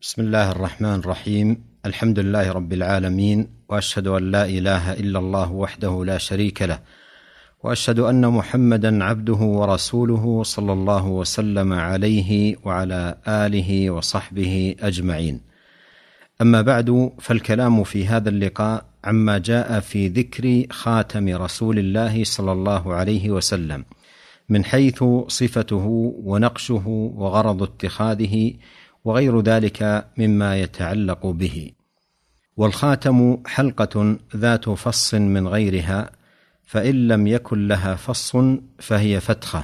بسم الله الرحمن الرحيم. الحمد لله رب العالمين، وأشهد أن لا إله إلا الله وحده لا شريك له، وأشهد أن محمدا عبده ورسوله صلى الله وسلم عليه وعلى آله وصحبه أجمعين. أما بعد، فالكلام في هذا اللقاء عما جاء في ذكر خاتم رسول الله صلى الله عليه وسلم من حيث صفته ونقشه وغرض اتخاذه وغير ذلك مما يتعلق به. والخاتم حلقة ذات فص من غيرها، فإن لم يكن لها فص فهي فتخة.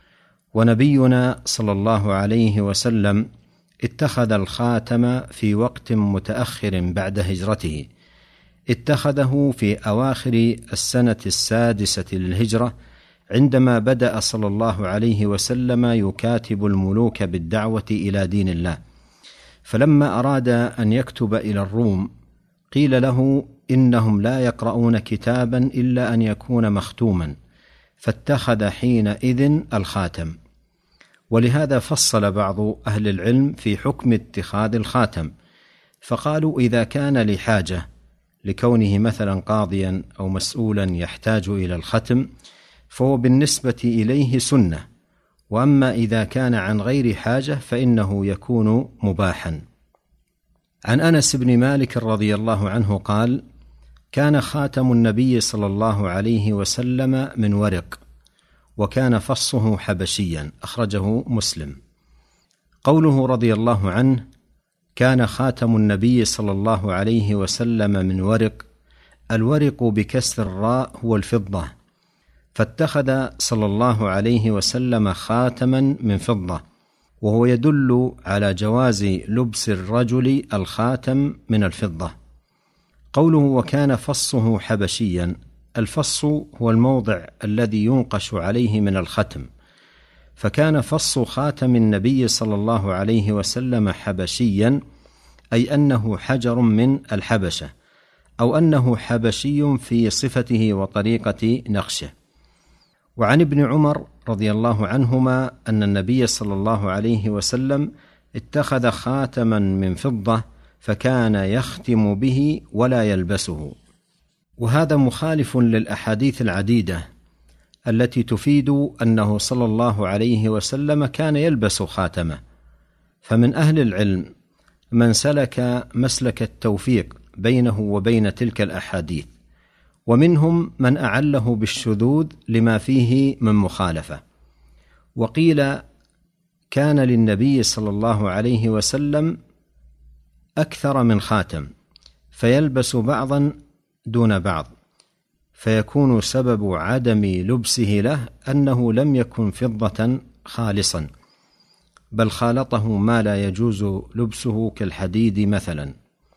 ونبينا صلى الله عليه وسلم اتخذ الخاتم في وقت متأخر بعد هجرته، اتخذه في أواخر السنة 6 للهجرة، عندما بدأ صلى الله عليه وسلم يكاتب الملوك بالدعوة إلى دين الله. فلما أراد أن يكتب إلى الروم قيل له إنهم لا يقرؤون كتابا إلا أن يكون مختوما، فاتخذ حينئذ الخاتم. ولهذا فصل بعض أهل العلم في حكم اتخاذ الخاتم، فقالوا إذا كان لحاجة لكونه مثلا قاضيا أو مسؤولا يحتاج إلى الختم فهو بالنسبة إليه سنة، وأما إذا كان عن غير حاجة فإنه يكون مباحا. عن أنس بن مالك رضي الله عنه قال: كان خاتم النبي صلى الله عليه وسلم من ورق، وكان فصه حبشيا، أخرجه مسلم. قوله رضي الله عنه كان خاتم النبي صلى الله عليه وسلم من ورق، الورق بكسر الراء هو الفضة، فاتخذ صلى الله عليه وسلم خاتما من فضة، وهو يدل على جواز لبس الرجل الخاتم من الفضة. قوله وكان فصه حبشيا، الفص هو الموضع الذي ينقش عليه من الختم، فكان فص خاتم النبي صلى الله عليه وسلم حبشيا، أي أنه حجر من الحبشة، أو أنه حبشي في صفته وطريقة نقشه. وعن ابن عمر رضي الله عنهما أن النبي صلى الله عليه وسلم اتخذ خاتما من فضة فكان يختم به ولا يلبسه. وهذا مخالف للأحاديث العديدة التي تفيد أنه صلى الله عليه وسلم كان يلبس خاتمه. فمن أهل العلم من سلك مسلك التوفيق بينه وبين تلك الأحاديث، ومنهم من أعله بالشذوذ لما فيه من مخالفة. وقيل كان للنبي صلى الله عليه وسلم أكثر من خاتم، فيلبس بعضا دون بعض، فيكون سبب عدم لبسه له أنه لم يكن فضة خالصا، بل خالطه ما لا يجوز لبسه كالحديد مثلا.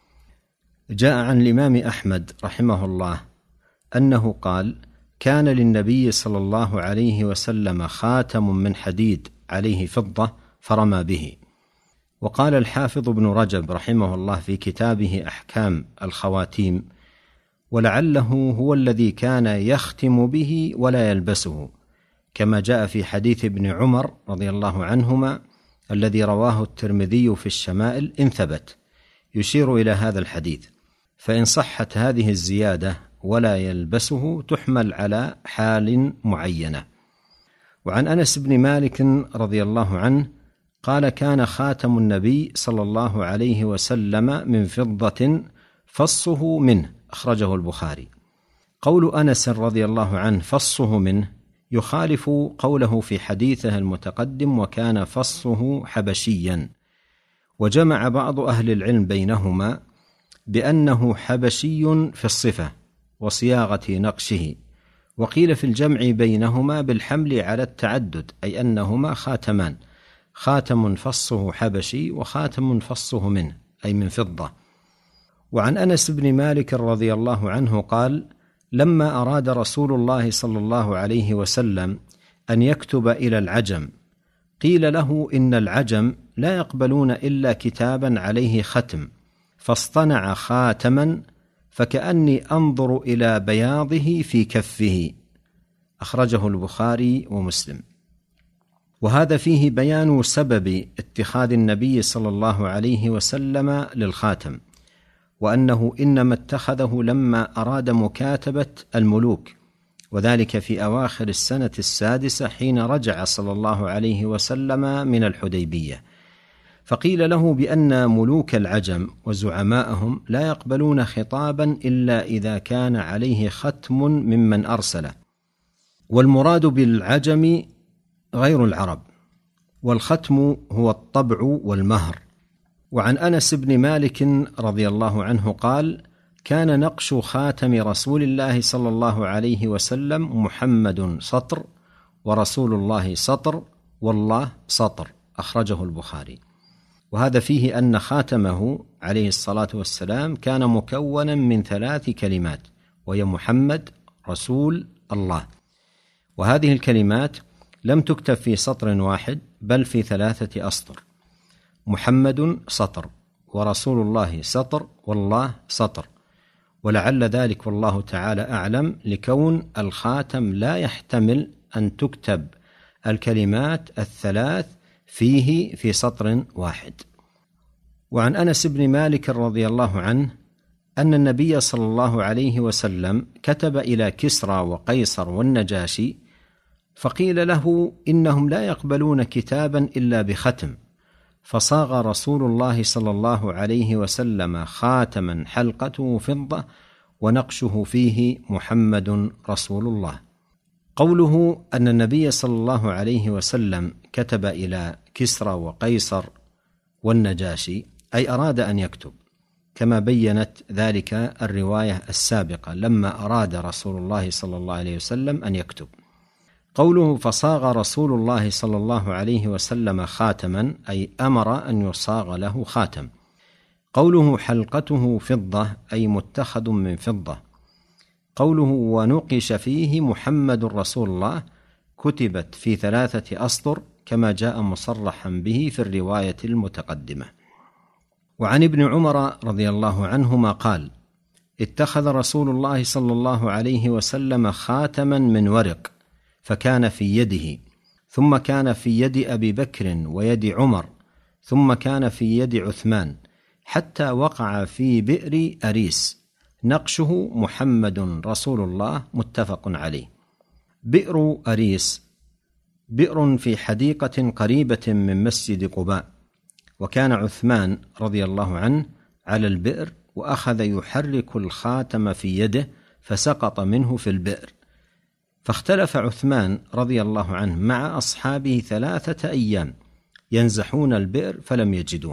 جاء عن الإمام أحمد رحمه الله أنه قال: كان للنبي صلى الله عليه وسلم خاتم من حديد عليه فضة فرمى به. وقال الحافظ ابن رجب رحمه الله في كتابه أحكام الخواتيم: ولعله هو الذي كان يختم به ولا يلبسه، كما جاء في حديث ابن عمر رضي الله عنهما الذي رواه الترمذي في الشمائل إن ثبت، يشير إلى هذا الحديث. فإن صحت هذه الزيادة ولا يلبسه تحمل على حال معينة. وعن أنس بن مالك رضي الله عنه قال: كان خاتم النبي صلى الله عليه وسلم من فضة فصه منه، أخرجه البخاري. قول أنس رضي الله عنه فصه منه يخالف قوله في حديثه المتقدم وكان فصه حبشيا. وجمع بعض أهل العلم بينهما بأنه حبشي في الصفة وصياغة نقشه، وقيل في الجمع بينهما بالحمل على التعدد، أي أنهما خاتمان، خاتم فصه حبشي وخاتم فصه منه أي من فضة. وعن أنس بن مالك رضي الله عنه قال: لما أراد رسول الله صلى الله عليه وسلم أن يكتب إلى العجم قيل له إن العجم لا يقبلون إلا كتابا عليه ختم، فاصطنع خاتما فكأني أنظر إلى بياضه في كفه، أخرجه البخاري ومسلم. وهذا فيه بيان سبب اتخاذ النبي صلى الله عليه وسلم للخاتم، وأنه إنما اتخذه لما أراد مكاتبة الملوك، وذلك في أواخر السنة 6 حين رجع صلى الله عليه وسلم من الحديبية، فقيل له بأن ملوك العجم وزعماءهم لا يقبلون خطابا إلا إذا كان عليه ختم ممن أرسله، والمراد بالعجم غير العرب، والختم هو الطبع والمهر. وعن أنس بن مالك رضي الله عنه قال: كان نقش خاتم رسول الله صلى الله عليه وسلم محمد سطر، ورسول الله سطر، والله سطر، أخرجه البخاري. وهذا فيه أن خاتمه عليه الصلاة والسلام كان مكونا من 3 كلمات، وهي محمد، رسول، الله، وهذه الكلمات لم تكتب في سطر واحد بل في 3 أسطر: محمد سطر، ورسول الله سطر، والله سطر. ولعل ذلك والله تعالى أعلم لكون الخاتم لا يحتمل أن تكتب الكلمات ال3 فيه في سطر واحد. وعن أنس بن مالك رضي الله عنه أن النبي صلى الله عليه وسلم كتب إلى كسرى وقيصر والنجاشي، فقيل له إنهم لا يقبلون كتابا إلا بختم، فصاغ رسول الله صلى الله عليه وسلم خاتما حلقته فضة ونقشه فيه محمد رسول الله. قوله أن النبي صلى الله عليه وسلم كتب إلى كسرى وقيصر والنجاشي أي أراد أن يكتب، كما بينت ذلك الرواية السابقة لما أراد رسول الله صلى الله عليه وسلم أن يكتب. قوله فصاغ رسول الله صلى الله عليه وسلم خاتما أي أمر أن يصاغ له خاتم. قوله حلقته فضة أي متخذ من فضة. قوله ونقش فيه محمد رسول الله كتبت في 3 أسطر كما جاء مصرحا به في الرواية المتقدمة. وعن ابن عمر رضي الله عنهما قال: اتخذ رسول الله صلى الله عليه وسلم خاتما من ورق فكان في يده، ثم كان في يد أبي بكر ويد عمر، ثم كان في يد عثمان، حتى وقع في بئر أريس، نقشه محمد رسول الله، متفق عليه. بئر أريس بئر في حديقة قريبة من مسجد قباء، وكان عثمان رضي الله عنه على البئر وأخذ يحرك الخاتم في يده فسقط منه في البئر، فاختلف عثمان رضي الله عنه مع أصحابه 3 أيام ينزحون البئر فلم يجدوه.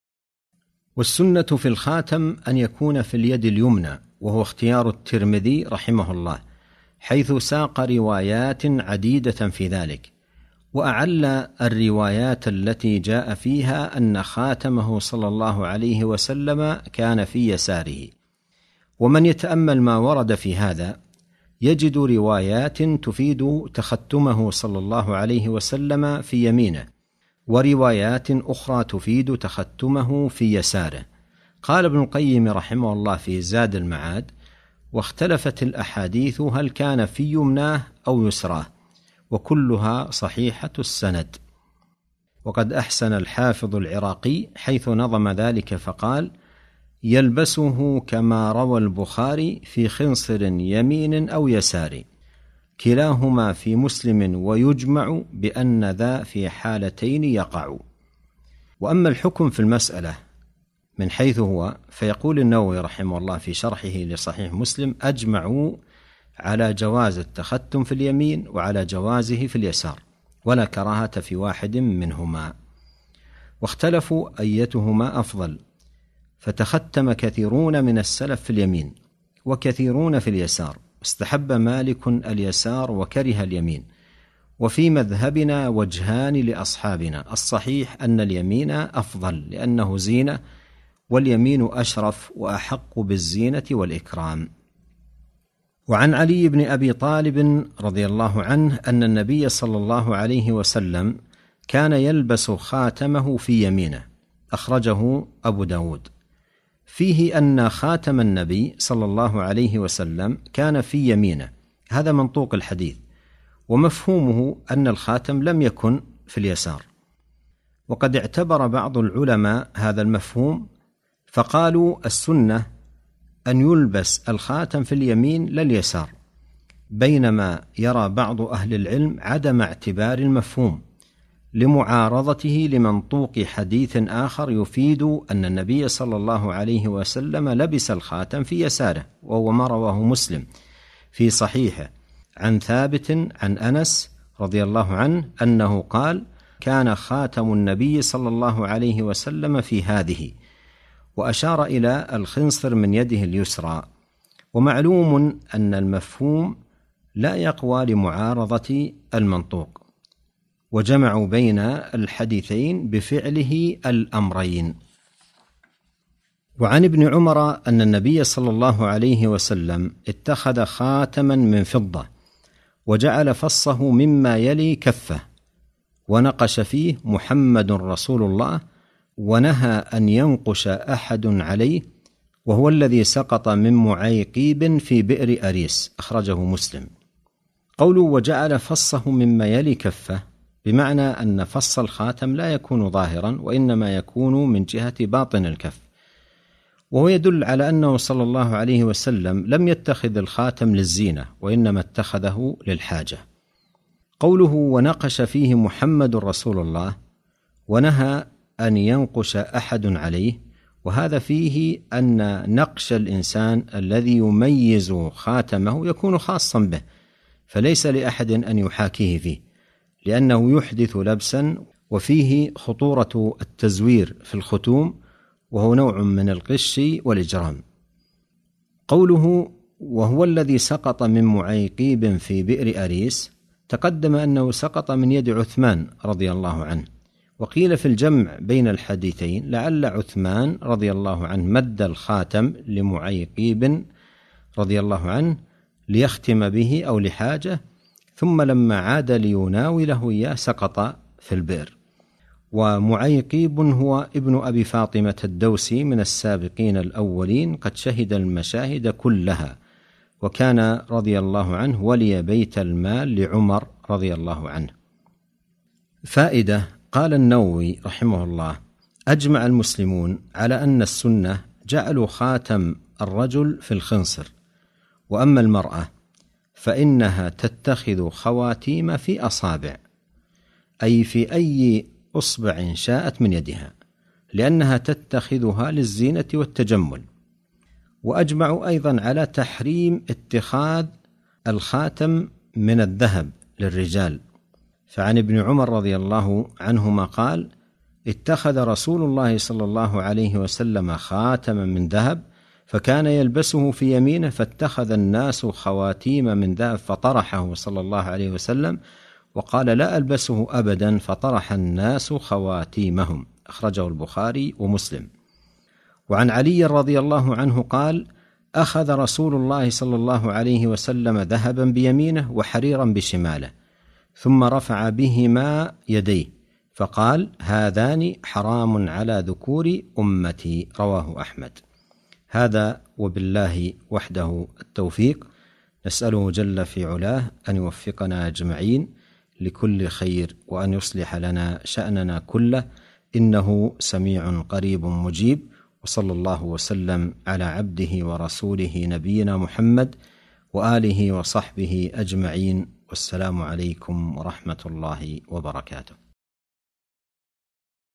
والسنة في الخاتم أن يكون في اليد اليمنى، وهو اختيار الترمذي رحمه الله، حيث ساق روايات عديدة في ذلك، وأعل الروايات التي جاء فيها أن خاتمه صلى الله عليه وسلم كان في يساره. ومن يتأمل ما ورد في هذا يجد روايات تفيد تختمه صلى الله عليه وسلم في يمينه، وروايات أخرى تفيد تختمه في يساره. قال ابن القيم رحمه الله في زاد المعاد: واختلفت الأحاديث هل كان في يمناه أو يسراه، وكلها صحيحة السند. وقد أحسن الحافظ العراقي حيث نظم ذلك فقال: يلبسه كما روى البخاري في خنصر يمين أو يسار، كلاهما في مسلم، ويجمع بأن ذا في حالتين يقع. وأما الحكم في المسألة من حيث هو، فيقول النووي رحمه الله في شرحه لصحيح مسلم: أجمعوا على جواز التختم في اليمين وعلى جوازه في اليسار، ولا كراهة في واحد منهما، واختلفوا أيتهما أفضل، فتختم كثيرون من السلف في اليمين وكثيرون في اليسار، استحب مالك اليسار وكره اليمين. وفي مذهبنا وجهان لأصحابنا، الصحيح أن اليمين أفضل لأنه زينة، واليمين أشرف وأحق بالزينة والإكرام. وعن علي بن أبي طالب رضي الله عنه أن النبي صلى الله عليه وسلم كان يلبس خاتمه في يمينه، أخرجه أبو داود. فيه أن خاتم النبي صلى الله عليه وسلم كان في يمينه، هذا منطوق الحديث، ومفهومه أن الخاتم لم يكن في اليسار. وقد اعتبر بعض العلماء هذا المفهوم فقالوا السنة أن يلبس الخاتم في اليمين لا اليسار، بينما يرى بعض أهل العلم عدم اعتبار المفهوم لمعارضته لمنطوق حديث آخر يفيد أن النبي صلى الله عليه وسلم لبس الخاتم في يساره، وهو ما رواه مسلم في صحيحه عن ثابت عن أنس رضي الله عنه أنه قال: كان خاتم النبي صلى الله عليه وسلم في هذه، وأشار إلى الخنصر من يده اليسرى. ومعلوم أن المفهوم لا يقوى لمعارضة المنطوق، وجمعوا بين الحديثين بفعله الأمرين. وعن ابن عمر أن النبي صلى الله عليه وسلم اتخذ خاتما من فضة وجعل فصه مما يلي كفه، ونقش فيه محمد رسول الله، ونهى أن ينقش أحد عليه، وهو الذي سقط من معيقيب في بئر أريس، أخرجه مسلم. قوله وجعل فصه مما يلي كفه بمعنى أن فص الخاتم لا يكون ظاهرا، وإنما يكون من جهة باطن الكف، وهو يدل على أنه صلى الله عليه وسلم لم يتخذ الخاتم للزينة، وإنما اتخذه للحاجة. قوله ونقش فيه محمد رسول الله، ونهى أن ينقش أحد عليه، وهذا فيه أن نقش الإنسان الذي يميز خاتمه يكون خاصا به، فليس لأحد أن يحاكيه فيه، لأنه يحدث لبسا، وفيه خطورة التزوير في الختوم، وهو نوع من الغش والإجرام. قوله وهو الذي سقط من معيقيب في بئر أريس، تقدم أنه سقط من يد عثمان رضي الله عنه، وقيل في الجمع بين الحديثين لعل عثمان رضي الله عنه مد الخاتم لمعيقيب رضي الله عنه ليختم به أو لحاجة، ثم لما عاد ليناوله إياه سقط في البئر. ومعيقيب هو ابن أبي فاطمة الدوسي من السابقين الأولين، قد شهد المشاهد كلها، وكان رضي الله عنه ولي بيت المال لعمر رضي الله عنه. فائدة: قال النووي رحمه الله: أجمع المسلمون على أن السنة جعلوا خاتم الرجل في الخنصر، وأما المرأة فإنها تتخذ خواتيم في أصابع، أي في أي أصبع شاءت من يدها، لأنها تتخذها للزينة والتجمل. وأجمعوا أيضا على تحريم اتخاذ الخاتم من الذهب للرجال، فعن ابن عمر رضي الله عنهما قال: اتخذ رسول الله صلى الله عليه وسلم خاتما من ذهب فكان يلبسه في يمينه، فاتخذ الناس خواتيم من ذهب فطرحه صلى الله عليه وسلم وقال: لا ألبسه أبدا، فطرح الناس خواتيمهم، أخرجه البخاري ومسلم. وعن علي رضي الله عنه قال: أخذ رسول الله صلى الله عليه وسلم ذهبا بيمينه وحريرا بشماله، ثم رفع بهما يديه فقال: هذان حرام على ذكور أمتي، رواه أحمد. هذا وبالله وحده التوفيق، نسأله جل في علاه أن يوفقنا أجمعين لكل خير، وأن يصلح لنا شأننا كله، إنه سميع قريب مجيب. وصلى الله وسلم على عبده ورسوله نبينا محمد وآله وصحبه أجمعين، والسلام عليكم ورحمة الله وبركاته.